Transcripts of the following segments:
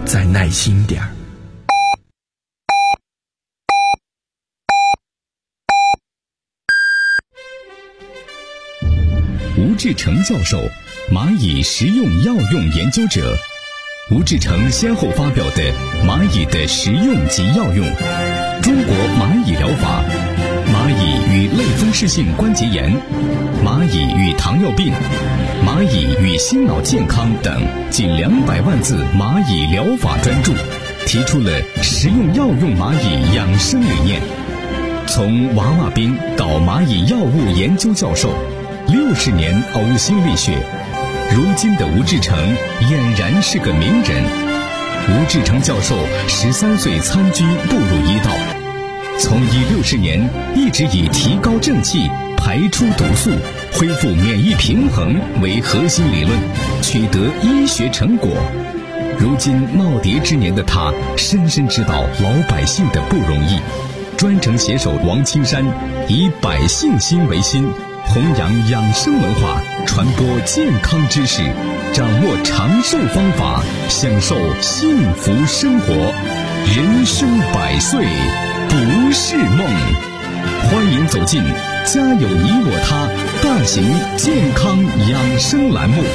再耐心点儿。 吴志成教授，蚂蚁食用药用研究者。吴志成先后发表的《蚂蚁的食用及药用》、《中国蚂蚁疗法》、《蚂蚁与类风湿性关节炎》、《蚂蚁与糖尿病》、《蚂蚁与心脑健康》等近200万字蚂蚁疗法专著，提出了食用药用蚂蚁养生理念。从娃娃兵到蚂蚁药物研究教授，60年呕心沥血，如今的吴志成俨然是个名人。吴志成教授13岁参军步入医道，从医60年一直以提高正气、排出毒素、恢复免疫平衡为核心理论，取得医学成果。如今耄耋之年的他，深深知道老百姓的不容易，专程携手王青山，以百姓心为心，弘扬养生文化，传播健康知识，掌握长寿方法，享受幸福生活。人生100岁不是梦。欢迎走进家有你我他大型健康养生栏目，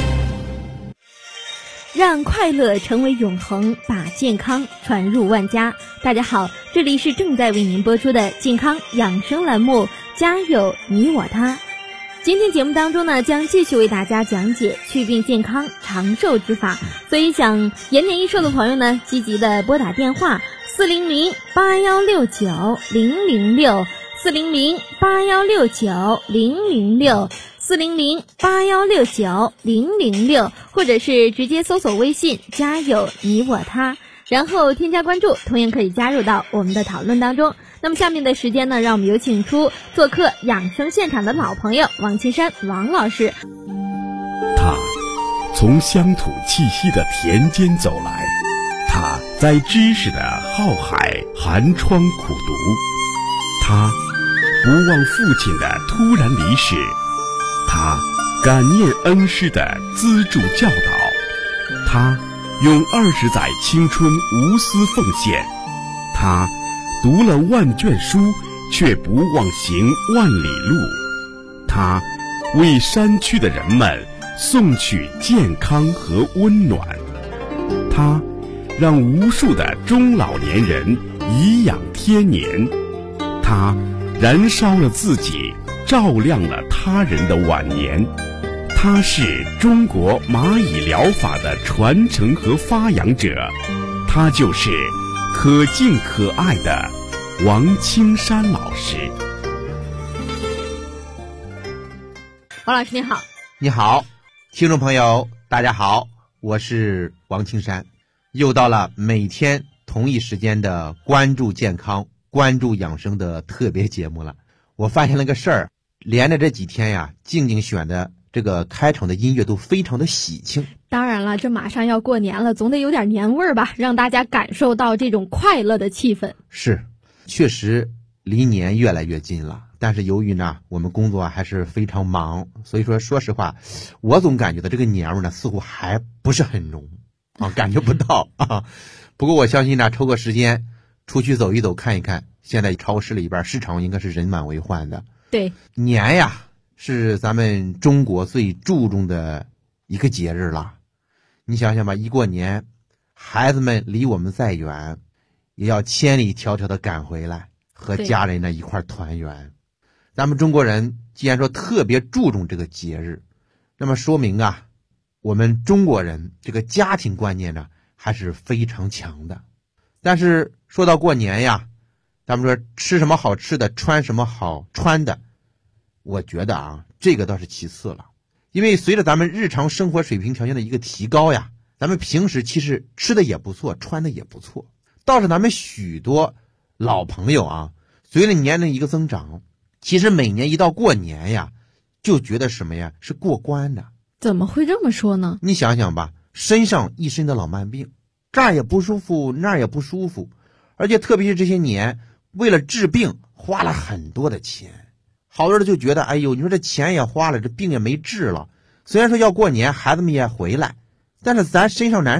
让快乐成为永恒，把健康传入万家。大家好，这里是正在为您播出的健康养生栏目，家有你我他。今天节目当中呢，将继续为大家讲解祛病健康长寿之法，所以想延年益寿的朋友呢，积极的拨打电话400-8169-006 400-8169-006 400-8169-006，或者是直接搜索微信家有你我他，然后添加关注，同样可以加入到我们的讨论当中。那么下面的时间呢，让我们有请出做客养生现场的老朋友王青山王老师。 他从乡土气息的田间走来，他在知识的浩海寒窗苦读，他不忘父亲的突然离世，他感念恩师的资助教导，他用20载青春无私奉献，他读了万卷书，却不忘行万里路，他为山区的人们送去健康和温暖，他让无数的中老年人颐养天年，他燃烧了自己，照亮了他人的晚年。他是中国蚂蚁疗法的传承和发扬者，他就是可敬可爱的王青山老师。 王老师你好。 你好，听众朋友大家好，我是王青山，又到了每天同一时间的关注健康关注养生的特别节目了。我发现了个事儿，连着这几天呀，静静选的这个开场的音乐都非常的喜庆。 当然了，这马上要过年了，总得有点年味儿吧，让大家感受到这种快乐的气氛。 是，确实离年越来越近了，但是由于呢我们工作还是非常忙，所以说实话，我总感觉到这个年味呢似乎还不是很浓啊，感觉不到啊。不过我相信呢，抽个时间出去走一走看一看，现在超市里边市场应该是人满为患的。 对， 年呀是咱们中国最注重的一个节日了。你想想吧，一过年，孩子们离我们再远，也要千里迢迢的赶回来，和家人呢一块团圆。咱们中国人既然说特别注重这个节日，那么说明啊，我们中国人这个家庭观念呢还是非常强的。但是说到过年呀，咱们说吃什么好吃的，穿什么好穿的，我觉得啊，这个倒是其次了。因为随着咱们日常生活水平条件的一个提高呀，咱们平时其实吃的也不错，穿的也不错。倒是咱们许多老朋友啊，随着年龄一个增长，其实每年一到过年呀，就觉得什么呀，是过关的。 怎么会这么说呢？ 你想想吧，身上一身的老慢病，这儿也不舒服，那儿也不舒服，而且特别是这些年为了治病花了很多的钱。好多人就觉得，哎呦，你说这钱也花了，这病也没治了。虽然说要过年，孩子们也回来，但是咱身上难受，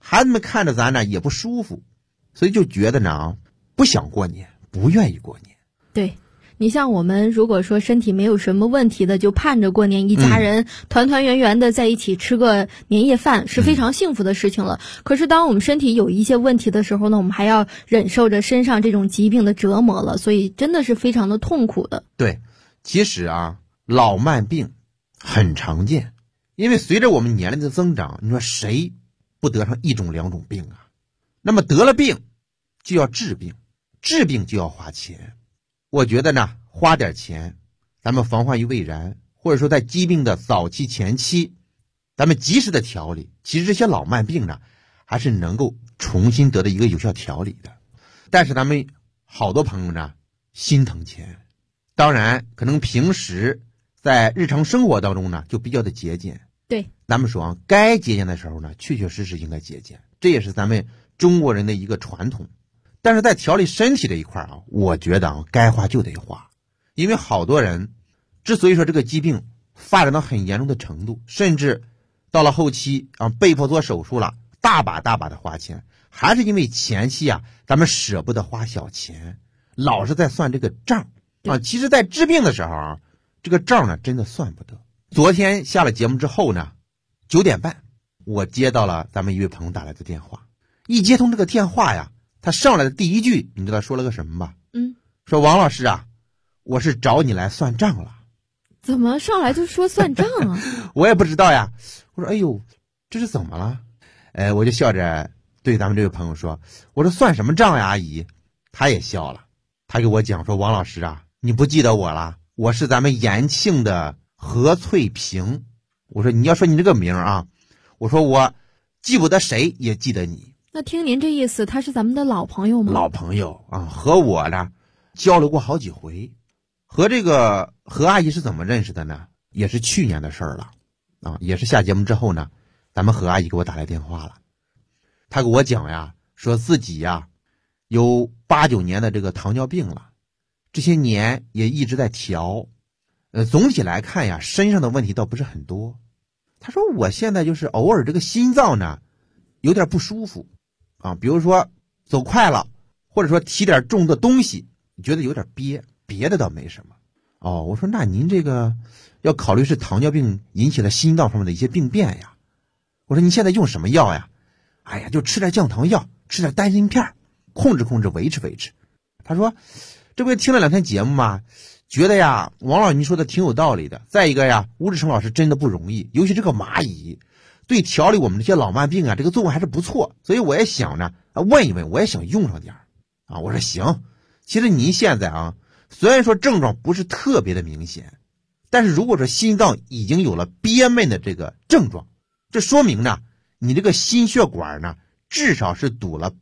孩子们看着咱呢也不舒服，所以就觉得呢不想过年，不愿意过年。 对，你像我们如果说身体没有什么问题的，就盼着过年一家人团团圆圆的在一起吃个年夜饭是非常幸福的事情了。可是当我们身体有一些问题的时候呢，我们还要忍受着身上这种疾病的折磨了，所以真的是非常的痛苦的。 对，其实啊，老慢病很常见，因为随着我们年龄的增长，你说谁不得上一种两种病啊？那么得了病就要治病，治病就要花钱。我觉得呢，花点钱，咱们防患于未然，或者说在疾病的早期前期，咱们及时的调理，其实这些老慢病呢，还是能够重新得到一个有效调理的。但是咱们好多朋友呢，心疼钱，当然可能平时在日常生活当中呢，就比较的节俭。 对， 咱们说啊，该节俭的时候呢，确确实实应该节俭，这也是咱们中国人的一个传统。但是在调理身体这一块啊，我觉得啊，该花就得花，因为好多人之所以说这个疾病发展到很严重的程度，甚至到了后期啊被迫做手术了，大把的花钱，还是因为前期啊咱们舍不得花小钱，老是在算这个账啊。其实在治病的时候啊，这个账呢真的算不得。昨天下了节目之后呢，9点半我接到了咱们一位朋友打来的电话，一接通这个电话呀，他上来的第一句，你知道说了个什么吧？说王老师啊，我是找你来算账了。 怎么上来就说算账啊？ 我也不知道呀。我说哎呦，这是怎么了？我就笑着对咱们这位朋友说，我说算什么账呀，阿姨？他也笑了，他给我讲说，王老师啊，你不记得我了？我是咱们延庆的何翠萍。我说你要说你这个名啊，我说我记不得谁，也记得你。 那听您这意思，他是咱们的老朋友吗？ 老朋友啊，和我呢交流过好几回。和这个何阿姨是怎么认识的呢？也是去年的事儿了啊，也是下节目之后呢，咱们何阿姨给我打来电话了。她给我讲呀，说自己呀有8、9年的这个糖尿病了，这些年也一直在调。总体来看呀，身上的问题倒不是很多。她说我现在就是偶尔这个心脏呢有点不舒服啊，比如说走快了，或者说提点重的东西，觉得有点憋，别的倒没什么。哦，我说那您这个要考虑是糖尿病引起了心脏方面的一些病变呀。我说您现在用什么药呀？哎呀，就吃点降糖药，吃点丹参片，控制控制，维持维持。他说这不是听了2天节目嘛，觉得呀王老师您说的挺有道理的。再一个呀，吴志成老师真的不容易，尤其这个蚂蚁对调理我们这些老慢病啊，这个作用还是不错，所以我也想呢问一问，我也想用上点啊。我说行。其实您现在啊，虽然说症状不是特别的明显，但是如果说心脏已经有了憋闷的这个症状，这说明呢你这个心血管呢至少是堵了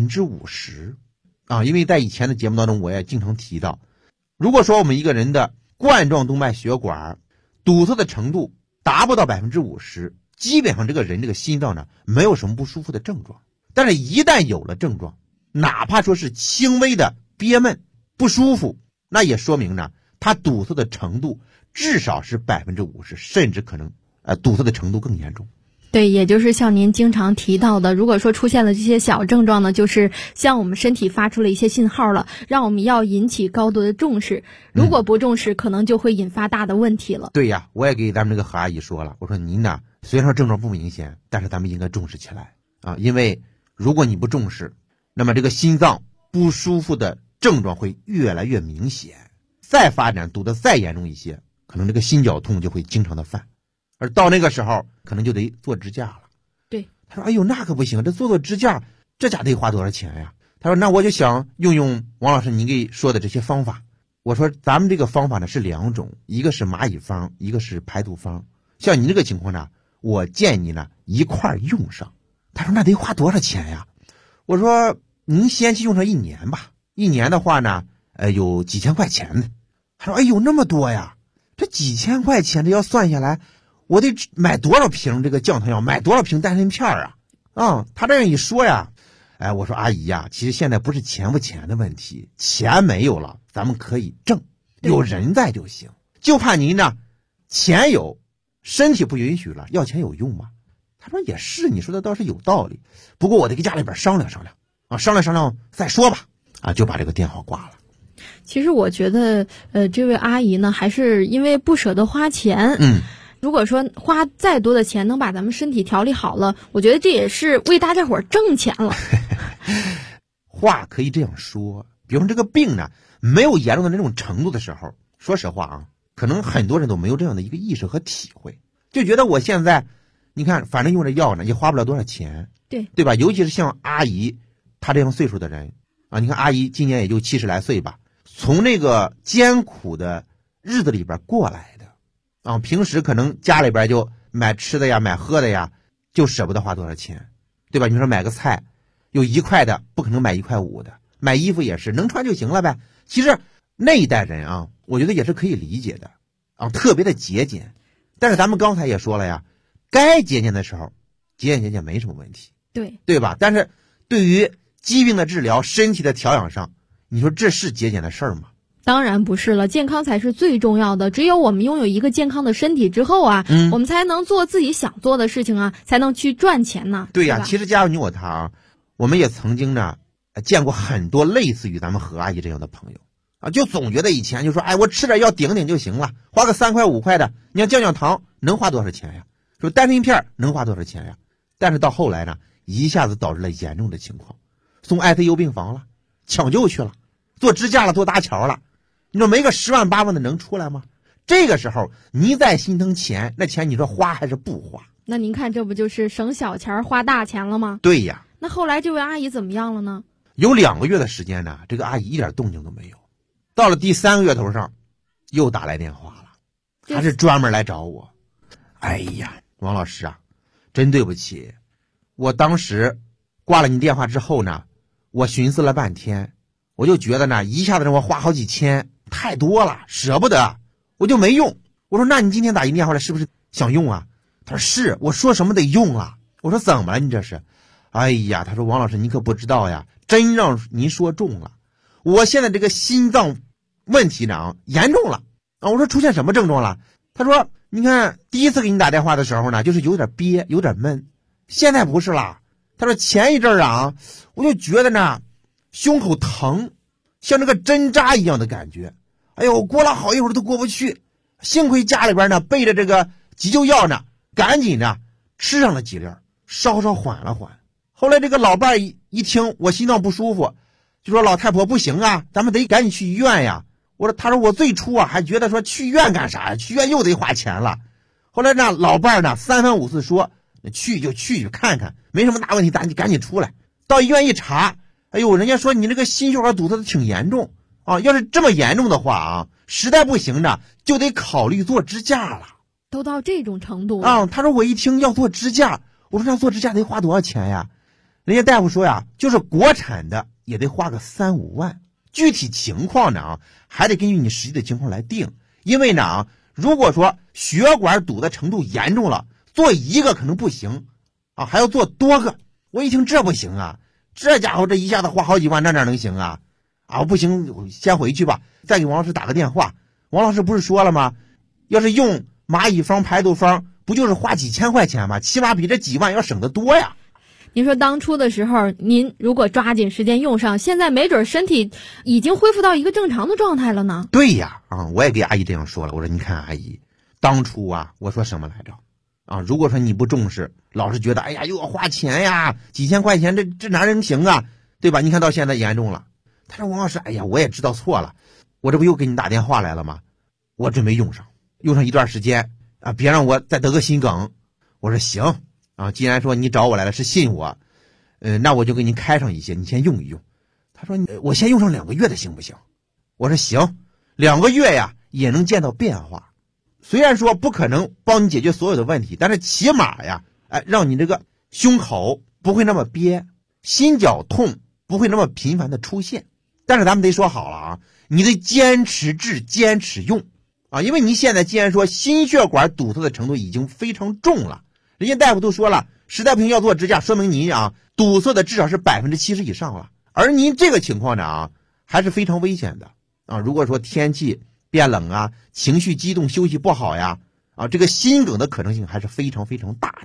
50%啊。因为在以前的节目当中我也经常提到，如果说我们一个人的冠状动脉血管堵塞的程度达不到50%，基本上这个人这个心脏呢没有什么不舒服的症状。但是一旦有了症状，哪怕说是轻微的憋闷不舒服，那也说明呢它堵塞的程度至少是50%，甚至可能堵塞的程度更严重。 对，也就是像您经常提到的，如果说出现了这些小症状呢，就是向我们身体发出了一些信号了，让我们要引起高度的重视。如果不重视，可能就会引发大的问题了。 对呀，我也给咱们这个何阿姨说了，我说您呢虽然说症状不明显，但是咱们应该重视起来啊，因为如果你不重视，那么这个心脏不舒服的症状会越来越明显，再发展堵得再严重一些，可能这个心绞痛就会经常的犯，而到那个时候可能就得做支架了。 对， 他说哎呦那可不行，这做支架这家得花多少钱呀？他说那我就想用王老师您给说的这些方法。我说咱们这个方法呢是2种，一个是蚂蚁方，一个是排毒方。像你这个情况呢，我建议你呢一块儿用上。他说那得花多少钱呀？我说您先去用上1年吧，1年的话呢有几千块钱呢。他说哎呦那么多呀，这几千块钱这要算下来，我得买多少瓶这个降糖药，买多少瓶丹参片啊？他这样一说呀，我说阿姨呀，其实现在不是钱不钱的问题，钱没有了咱们可以挣，有人在就行，就怕您呢钱有身体不允许了，要钱有用吗？ 他说也是，你说的倒是有道理，不过我得跟家里边商量商量啊，商量商量再说吧，啊，就把这个电话挂了。 其实我觉得，这位阿姨呢，还是因为不舍得花钱。如果说花再多的钱能把咱们身体调理好了，我觉得这也是为大家伙挣钱了。 话可以这样说，比如说这个病呢，没有严重的那种程度的时候，说实话啊，可能很多人都没有这样的一个意识和体会，就觉得我现在，你看，反正用这药呢，也花不了多少钱，对吧？尤其是像阿姨她这样岁数的人啊，你看阿姨今年也就70来岁吧，从那个艰苦的日子里边过来的啊，平时可能家里边就买吃的呀，买喝的呀，就舍不得花多少钱，对吧？你说买个菜，有1块的不可能买1块5的，买衣服也是能穿就行了呗。其实那一代人啊，我觉得也是可以理解的啊，特别的节俭。但是咱们刚才也说了呀，该节俭的时候节俭没什么问题，对吧？但是对于疾病的治疗、身体的调养上，你说这是节俭的事儿吗？ 当然不是了，健康才是最重要的。只有我们拥有一个健康的身体之后啊，我们才能做自己想做的事情啊，才能去赚钱呢。 对呀，其实加入你我他啊，我们也曾经呢见过很多类似于咱们何阿姨这样的朋友啊，就总觉得以前就说，哎，我吃点药顶顶就行了，花个3块5块的，你要降糖能花多少钱呀？说丹参片能花多少钱呀？但是到后来呢，一下子导致了严重的情况，送 ICU 病房了，抢救去了，做支架了，做搭桥了。你说没个10万8万的能出来吗？这个时候你再心疼钱，那钱你说花还是不花？ 那您看这不就是省小钱花大钱了吗？ 对呀。 那后来这位阿姨怎么样了呢？ 有2个月的时间呢，这个阿姨一点动静都没有。到了第3个月头上，又打来电话了，还是专门来找我。哎呀，王老师啊，真对不起，我当时挂了你电话之后呢，我寻思了半天，我就觉得呢，一下子让我花好几千，太多了，舍不得，我就没用。我说那你今天打一电话来是不是想用啊？他说是，我说什么得用了。我说怎么了你这是？哎呀，他说王老师你可不知道呀，真让您说中了，我现在这个心脏问题呢严重了啊。我说出现什么症状了？他说你看第一次给你打电话的时候呢，就是有点憋有点闷，现在不是了。他说前一阵啊，我就觉得呢胸口疼，像这个针扎一样的感觉，哎呦，过了好一会儿都过不去，幸亏家里边呢备着这个急救药呢，赶紧呢吃上了几粒，稍稍缓了缓。后来这个老伴一听我心脏不舒服，就说老太婆不行啊，咱们得赶紧去医院呀。他说我最初啊还觉得说去医院干啥呀，去医院又得花钱了。后来呢老伴呢3番5次说去就去看看，没什么大问题，咱就赶紧出来。到医院一查，哎呦，人家说你这个心血管堵塞的挺严重啊，要是这么严重的话啊，实在不行呢就得考虑做支架了。 都到这种程度啊？他说我一听要做支架，我说那做支架得花多少钱呀？人家大夫说呀，就是国产的也得花个3、5万，具体情况呢还得根据你实际的情况来定。因为呢如果说血管堵的程度严重了，做一个可能不行啊，还要做多个。我一听这不行啊，这家伙这一下子花好几万，那哪能行啊？啊，不行，先回去吧，再给王老师打个电话。王老师不是说了吗？要是用蚂蚁方、排毒方，不就是花几千块钱吗？起码比这几万要省得多呀。 您说当初的时候，您如果抓紧时间用上，现在没准身体已经恢复到一个正常的状态了呢。 对呀，啊，我也给阿姨这样说了，我说你看阿姨，当初啊，我说什么来着？啊，如果说你不重视，老是觉得哎呀又要花钱呀，几千块钱，这哪能行啊，对吧？你看到现在严重了。他说王老师，哎呀，我也知道错了，我这不又给你打电话来了吗？我准备用上一段时间啊，别让我再得个心梗。我说行啊，既然说你找我来了是信我，那我就给你开上一些，你先用一用。他说我先用上2个月的行不行？我说行，2个月呀也能见到变化。虽然说不可能帮你解决所有的问题，但是起码呀，让你这个胸口不会那么憋，心绞痛不会那么频繁的出现。但是咱们得说好了啊，你得坚持治，坚持用啊，因为你现在既然说心血管堵塞的程度已经非常重了，人家大夫都说了，实在不行要做支架，说明您啊堵塞的至少是70%以上了。而您这个情况呢啊，还是非常危险的啊。如果说天气变冷啊，情绪激动，休息不好呀，啊，这个心梗的可能性还是非常非常大的。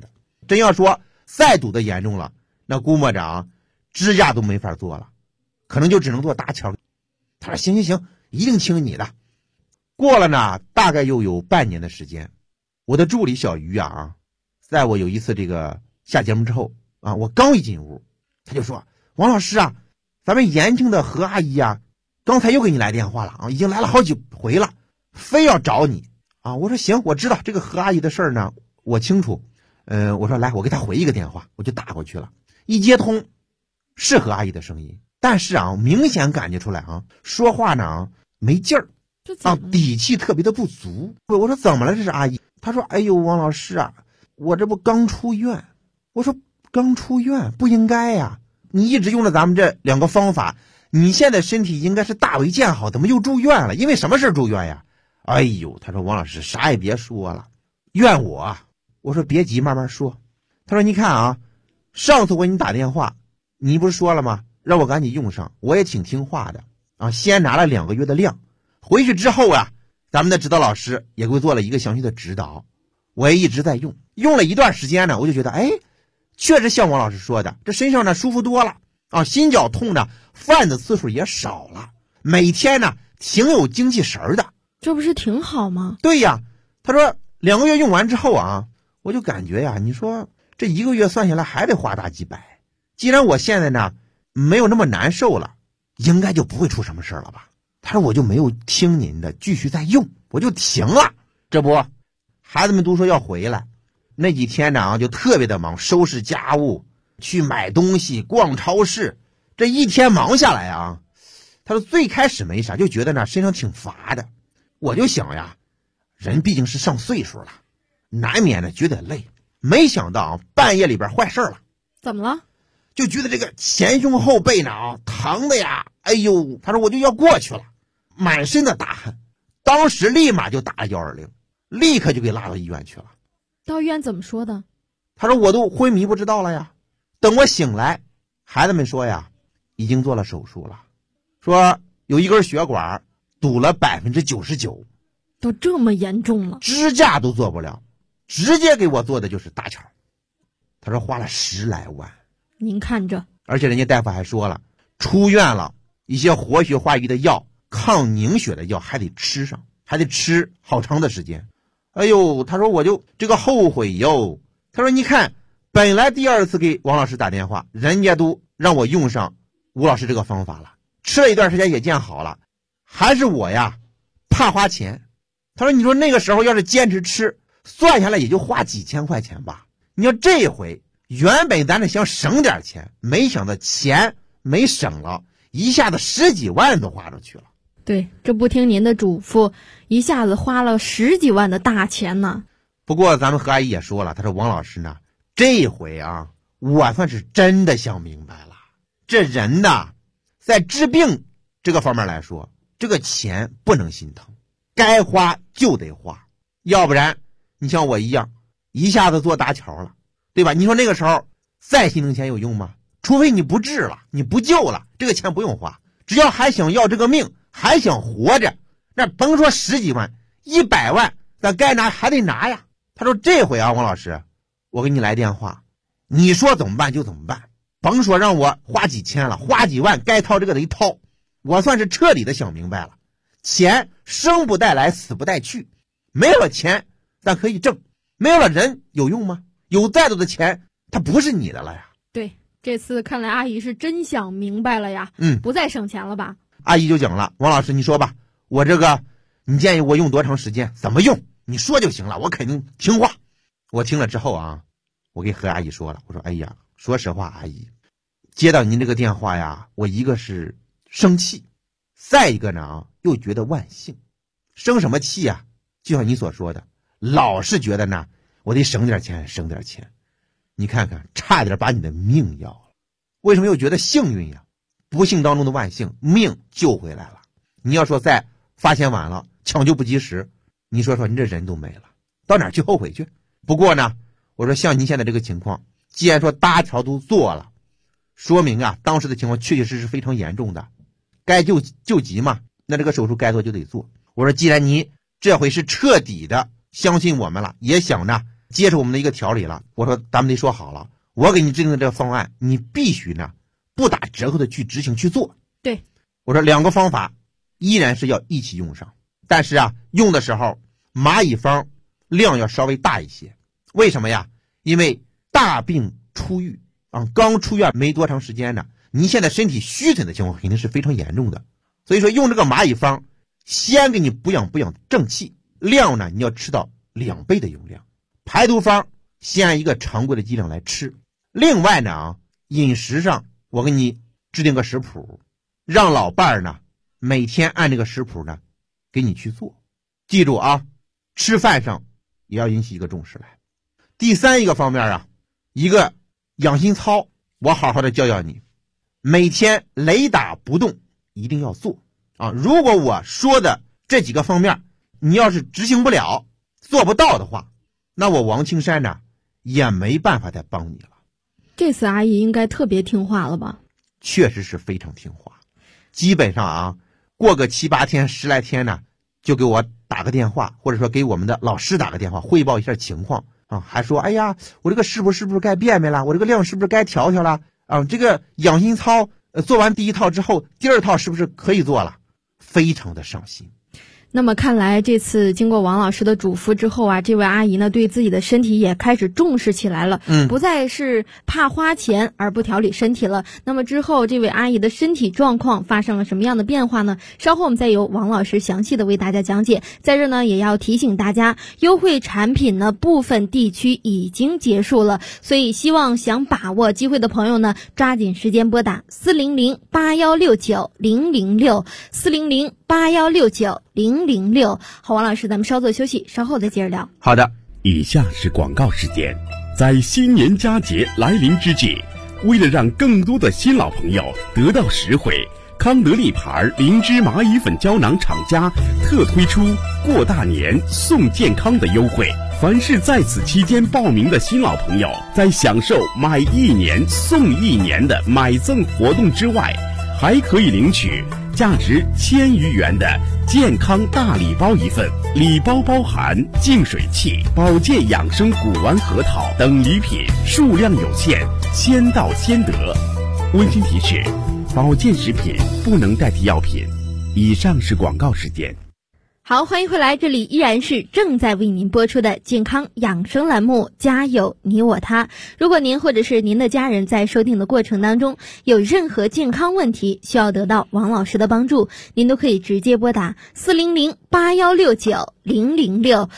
真要说再堵得严重了，那估摸着啊，支架都没法做了，可能就只能做搭桥。他说行行行，一定听你的。过了呢，大概又有半年的时间，我的助理小鱼啊，在我有一次这个下节目之后啊，我刚一进屋，他就说：“王老师啊，咱们延庆的何阿姨啊，刚才又给你来电话了啊，已经来了好几回了，非要找你啊。”我说行，我知道这个何阿姨的事儿呢，我清楚。我说来，我给她回一个电话，我就打过去了。一接通，是何阿姨的声音，但是啊，明显感觉出来啊，说话呢没劲儿啊，底气特别的不足。我说怎么了？这是阿姨。她说：“哎呦，王老师啊，我这不刚出院。”我说：“刚出院不应该呀，你一直用了咱们这2个方法，你现在身体应该是大为健好，怎么又住院了？因为什么事住院呀？”哎呦，他说：“王老师啥也别说了，怨我。”我说别急，慢慢说。他说：“你看啊，上次我给你打电话，你不是说了吗？让我赶紧用上，我也挺听话的啊。先拿了2个月的量，回去之后啊，咱们的指导老师也给我做了一个详细的指导，我也一直在用。用了一段时间呢，我就觉得，哎，确实像王老师说的，这身上呢舒服多了啊，心绞痛呢犯的次数也少了，每天呢挺有精气神的。 这不是挺好吗？ 对呀，他说2个月用完之后啊。”我就感觉呀，你说这1个月算下来还得花大几百，既然我现在呢没有那么难受了，应该就不会出什么事了吧。他说我就没有听您的，继续再用，我就停了。这不，孩子们都说要回来，那几天呢就特别的忙，收拾家务，去买东西，逛超市，这一天忙下来啊，他说最开始没啥，就觉得呢身上挺乏的。我就想呀，人毕竟是上岁数了，难免的觉得累，没想到啊，半夜里边坏事了。 怎么了？ 就觉得这个前胸后背呢啊，疼的呀，哎呦，他说我就要过去了，满身的大汗，当时立马就打了120，立刻就给拉到医院去了。 到医院怎么说的？ 他说我都昏迷不知道了呀。等我醒来，孩子们说呀，已经做了手术了，说有一根血管堵了99%， 都这么严重了， 支架都做不了。直接给我做的就是搭桥，他说花了10来万。 您看着， 而且人家大夫还说了，出院了，一些活血化瘀的药、抗凝血的药还得吃上，还得吃好长的时间。哎呦，他说我就这个后悔哟。他说你看，本来第2次给王老师打电话，人家都让我用上吴老师这个方法了，吃了一段时间也见好了，还是我呀怕花钱。他说你说那个时候要是坚持吃，算下来也就花几千块钱吧。你要这回原本咱这想省点钱，没想到钱没省了，一下子10几万都花出去了。 对，这不听您的嘱咐，一下子花了10几万的大钱呢。 不过咱们何阿姨也说了，她说王老师呢，这回啊，我算是真的想明白了，这人呐，在治病这个方面来说，这个钱不能心疼，该花就得花，要不然你像我一样一下子做搭桥了，对吧？你说那个时候再心疼钱有用吗？除非你不治了，你不救了，这个钱不用花，只要还想要这个命，还想活着，那甭说10几万100万，咱该拿还得拿呀。他说这回啊，王老师，我给你来电话，你说怎么办就怎么办，甭说让我花几千了，花几万该掏这个得掏。我算是彻底的想明白了，钱生不带来死不带去，没有了钱咱可以挣，没有了人有用吗？有再多的钱它不是你的了呀。 对，这次看来阿姨是真想明白了呀。不再省钱了吧？ 阿姨就讲了，王老师你说吧，我这个你建议我用多长时间，怎么用你说就行了，我肯定听话。我听了之后啊，我给何阿姨说了，我说哎呀，说实话阿姨，接到您这个电话呀，我一个是生气，再一个呢又觉得万幸。生什么气啊？就像你所说的，老是觉得呢我得省点钱省点钱，你看看差点把你的命要了。为什么又觉得幸运呀？不幸当中的万幸，命救回来了。你要说再发现晚了，抢救不及时，你说说你这人都没了，到哪儿去后悔去？不过呢，我说像您现在这个情况，既然说搭桥都做了，说明啊当时的情况确确实实非常严重的，该救急嘛，那这个手术该做就得做。我说既然你这回是彻底的相信我们了，也想呢接受我们的一个调理了，我说咱们得说好了，我给你制定的这个方案，你必须呢不打折扣的去执行去做。 对， 我说2个方法依然是要一起用上，但是啊，用的时候蚂蚁方量要稍微大一些。为什么呀？因为大病初愈啊，刚出院没多长时间呢，您现在身体虚损的情况肯定是非常严重的，所以说用这个蚂蚁方先给你补养正气，量呢你要吃到2倍的用量。排毒方先按一个常规的剂量来吃。另外呢饮食上我给你制定个食谱，让老伴儿呢每天按这个食谱呢给你去做。记住啊，吃饭上也要引起一个重视来。第3一个方面啊，一个养心操，我好好的教教你，每天雷打不动一定要做啊！如果我说的这几个方面你要是执行不了做不到的话，那我王青山呢也没办法再帮你了。 这次阿姨应该特别听话了吧？ 确实是非常听话，基本上啊过个7、8天10来天呢就给我打个电话，或者说给我们的老师打个电话汇报一下情况啊，还说哎呀我这个是不是该变了，我这个量是不是该调了啊，这个养心操做完第1套之后第2套是不是可以做了，非常的上心。 那么看来这次经过王老师的嘱咐之后啊，这位阿姨呢对自己的身体也开始重视起来了，不再是怕花钱而不调理身体了。那么之后这位阿姨的身体状况发生了什么样的变化呢？稍后我们再由王老师详细的为大家讲解。在这呢也要提醒大家，优惠产品呢部分地区已经结束了，所以希望想把握机会的朋友呢抓紧时间拨打400-8169-006 400-8169-006。好，王老师，咱们稍作休息，稍后再接着聊。 好的， 以下是广告时间。在新年佳节来临之际，为了让更多的新老朋友得到实惠，康德利牌灵芝蚂蚁粉胶囊厂家特推出过大年送健康的优惠。凡是在此期间报名的新老朋友，在享受买1年送1年的买赠活动之外，还可以领取价值1000余元的健康大礼包1份，礼包包含净水器、保健养生古丸核桃等礼品，数量有限，先到先得。温馨提示：保健食品不能代替药品。以上是广告时间。 好，欢迎回来，这里依然是正在为您播出的健康养生栏目，家有你我他。如果您或者是您的家人在收听的过程当中有任何健康问题需要得到王老师的帮助，您都可以直接拨打400-8169-006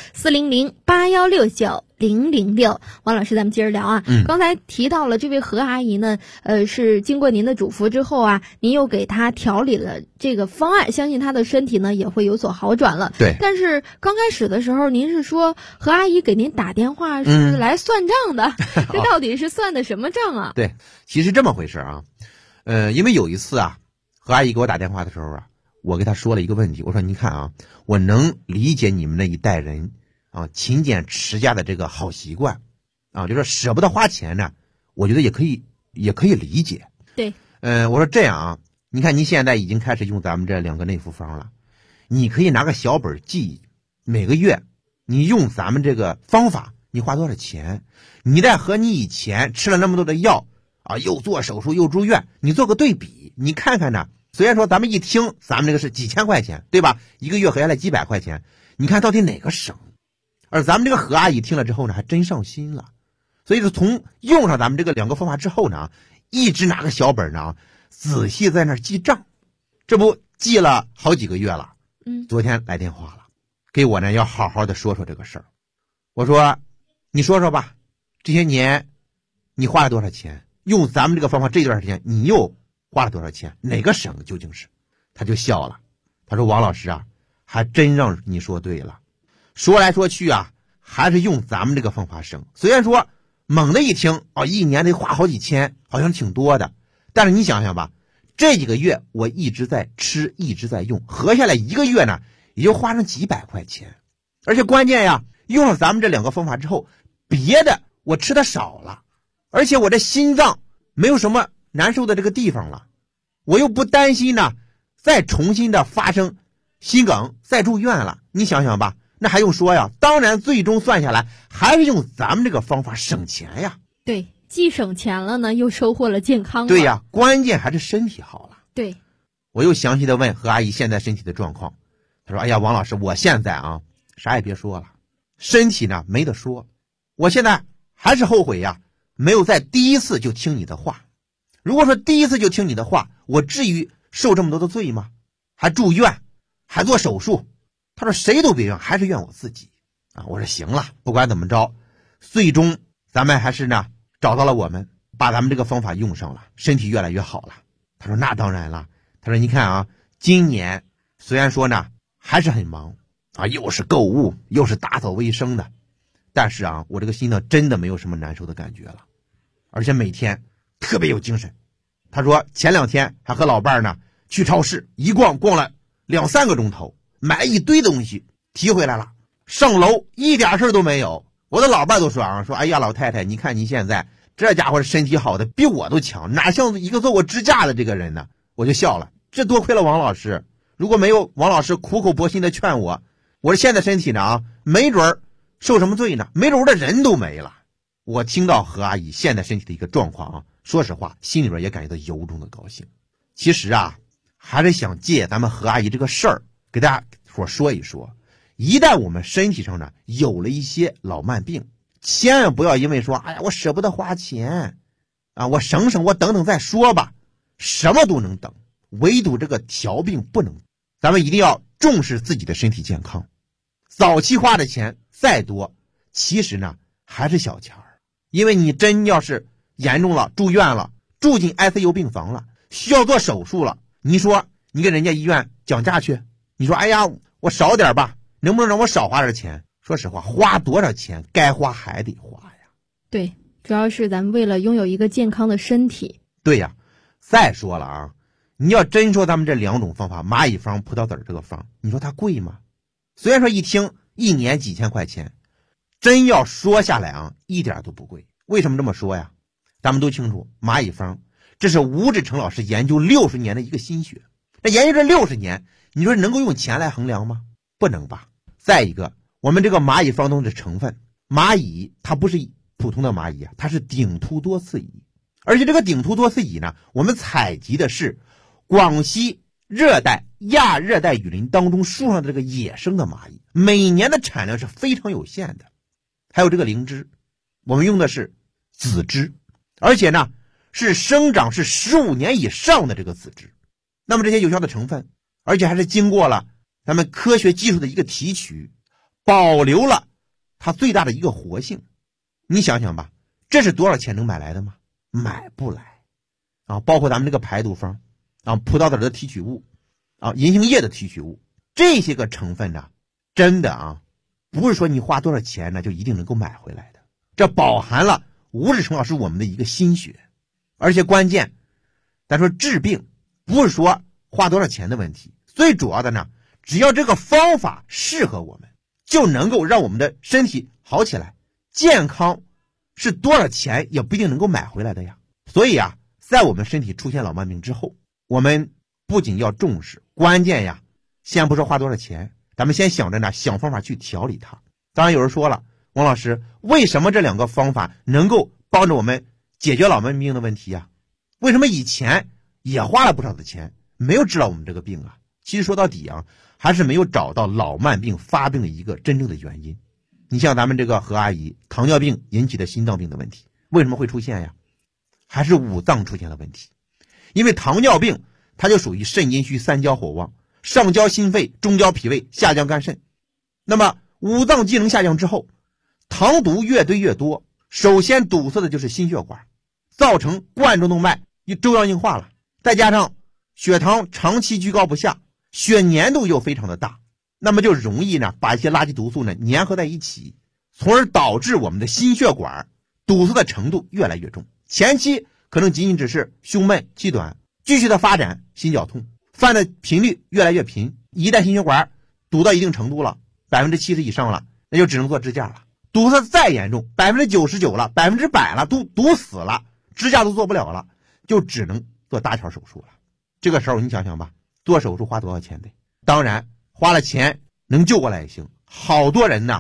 400-8169-006。王老师，咱们接着聊啊。刚才提到了这位何阿姨呢，是经过您的嘱咐之后啊，您又给她调理了这个方案，相信她的身体呢也会有所好转了。 对。 但是刚开始的时候，您是说何阿姨给您打电话是来算账的，这到底是算的什么账啊？ 对，其实这么回事啊。因为有一次啊，何阿姨给我打电话的时候啊，我给她说了一个问题，我说您看啊，我能理解你们那一代人啊勤俭持家的这个好习惯啊，就是舍不得花钱呢，我觉得也可以理解。 对。 我说这样啊，你看您现在已经开始用咱们这2个内服方了，你可以拿个小本记，每个月你用咱们这个方法你花多少钱，你再和你以前吃了那么多的药啊，又做手术又住院，你做个对比，你看看呢，虽然说咱们一听咱们这个是几千块钱，对吧，一个月合下来几百块钱，你看到底哪个省。而咱们这个何阿姨听了之后呢还真上心了，所以说从用上咱们这个2个方法之后呢，一直拿个小本呢仔细在那儿记账，这不记了好几个月了。昨天来电话了，给我呢要好好的说说这个事儿。我说你说说吧，这些年你花了多少钱，用咱们这个方法这段时间你又花了多少钱，哪个省究竟是。他就笑了，他说王老师啊，还真让你说对了，说来说去啊还是用咱们这个方法省。虽然说猛的一听啊，1年得花好几千，好像挺多的，但是你想想吧，这几个月我一直在吃一直在用，合下来1个月呢也就花上几百块钱。而且关键呀，用了咱们这2个方法之后，别的我吃的少了，而且我这心脏没有什么难受的这个地方了，我又不担心呢再重新的发生心梗再住院了。你想想吧， 那还用说呀？当然最终算下来还是用咱们这个方法省钱呀。 对，既省钱了呢，又收获了健康了。 对呀，关键还是身体好了。 对， 我又详细的问何阿姨现在身体的状况，她说：“哎呀，王老师，我现在啊，啥也别说了，身体呢没得说，我现在还是后悔呀，没有在第一次就听你的话。如果说第一次就听你的话，我至于受这么多的罪吗？还住院，还做手术。”他说：“谁都别怨，还是怨我自己啊！”我说：“行了，不管怎么着，最终咱们还是呢找到了我们，把咱们这个方法用上了，身体越来越好了。”他说：“那当然了。”他说：“你看啊，今年虽然说呢还是很忙啊，又是购物又是打扫卫生的，但是啊，我这个心呢真的没有什么难受的感觉了，而且每天特别有精神。”他说前2天还和老伴儿呢去超市一逛了2-3个钟头，买一堆东西提回来了，上楼一点事都没有。我的老伴都说啊，说哎呀老太太，你看你现在这家伙身体好的比我都强，哪像一个做过支架的这个人呢？我就笑了，这多亏了王老师，如果没有王老师苦口婆心的劝我，我现在身体呢啊，没准受什么罪呢？没准我的人都没了。我听到何阿姨现在身体的一个状况啊，说实话心里边也感觉到由衷的高兴。其实啊，还是想借咱们何阿姨这个事儿给大家伙说一说，一旦我们身体上呢有了一些老慢病，千万不要因为说哎呀我舍不得花钱啊，我省我等再说吧，什么都能等，唯独这个调病不能。咱们一定要重视自己的身体健康，早期花的钱再多，其实呢还是小钱儿。因为你真要是严重了，住院了，住进 ICU 病房了，需要做手术了，你说你跟人家医院讲价去，你说哎呀我少点吧，能不能让我少花点钱？说实话，花多少钱该花还得花呀。 对，主要是咱们为了拥有一个健康的身体。 对呀，再说了啊，你要真说咱们这2种方法，蚂蚁方、葡萄籽这个方，你说它贵吗？虽然说一听1年几千块钱，真要说下来啊，一点都不贵。为什么这么说呀？咱们都清楚，蚂蚁方这是吴志成老师研究60年的一个心血。那研究这60年，你说能够用钱来衡量吗？不能吧。再一个，我们这个蚂蚁方中的成分，蚂蚁它不是普通的蚂蚁啊，它是顶突多刺蚁。而且这个顶突多刺蚁呢，我们采集的是广西热带、亚热带雨林当中树上的这个野生的蚂蚁，每年的产量是非常有限的。还有这个灵芝，我们用的是籽枝，而且呢是生长是15年以上的这个籽枝。那么这些有效的成分，而且还是经过了咱们科学技术的一个提取，保留了它最大的一个活性。你想想吧，这是多少钱能买来的吗？买不来啊！包括咱们这个排毒方啊，葡萄籽的提取物啊，银杏叶的提取物，这些个成分呢，真的啊，不是说你花多少钱呢就一定能够买回来的。这饱含了吴志成老师我们的一个心血，而且关键，咱说治病不是说花多少钱的问题，最主要的呢，只要这个方法适合我们，就能够让我们的身体好起来。健康是多少钱也不一定能够买回来的呀。所以啊，在我们身体出现老慢病之后，我们不仅要重视，关键呀，先不说花多少钱，咱们先想着呢，想方法去调理它。当然有人说了，王老师，为什么这2个方法能够帮着我们解决老慢病的问题呀？为什么以前也花了不少的钱，没有治疗我们这个病啊？其实说到底啊，还是没有找到老慢病发病的一个真正的原因。你像咱们这个何阿姨，糖尿病引起的心脏病的问题，为什么会出现呀？还是五脏出现了问题。因为糖尿病它就属于肾阴虚三焦火旺，上焦心肺，中焦脾胃，下焦肝肾。那么五脏机能下降之后，糖毒越堆越多，首先堵塞的就是心血管，造成冠状动脉粥样硬化了，再加上血糖长期居高不下，血粘度又非常的大，那么就容易呢把一些垃圾毒素呢粘合在一起，从而导致我们的心血管堵塞的程度越来越重。前期可能仅仅只是胸闷气短，继续的发展心绞痛，犯的频率越来越频，一旦心血管堵到一定程度了，70%以上了，那就只能做支架了。堵塞再严重，99%了，100%了，都堵死了，支架都做不了了，就只能做搭桥手术了。这个时候你想想吧，做手术花多少钱的？当然花了钱能救过来也行， 好多人呢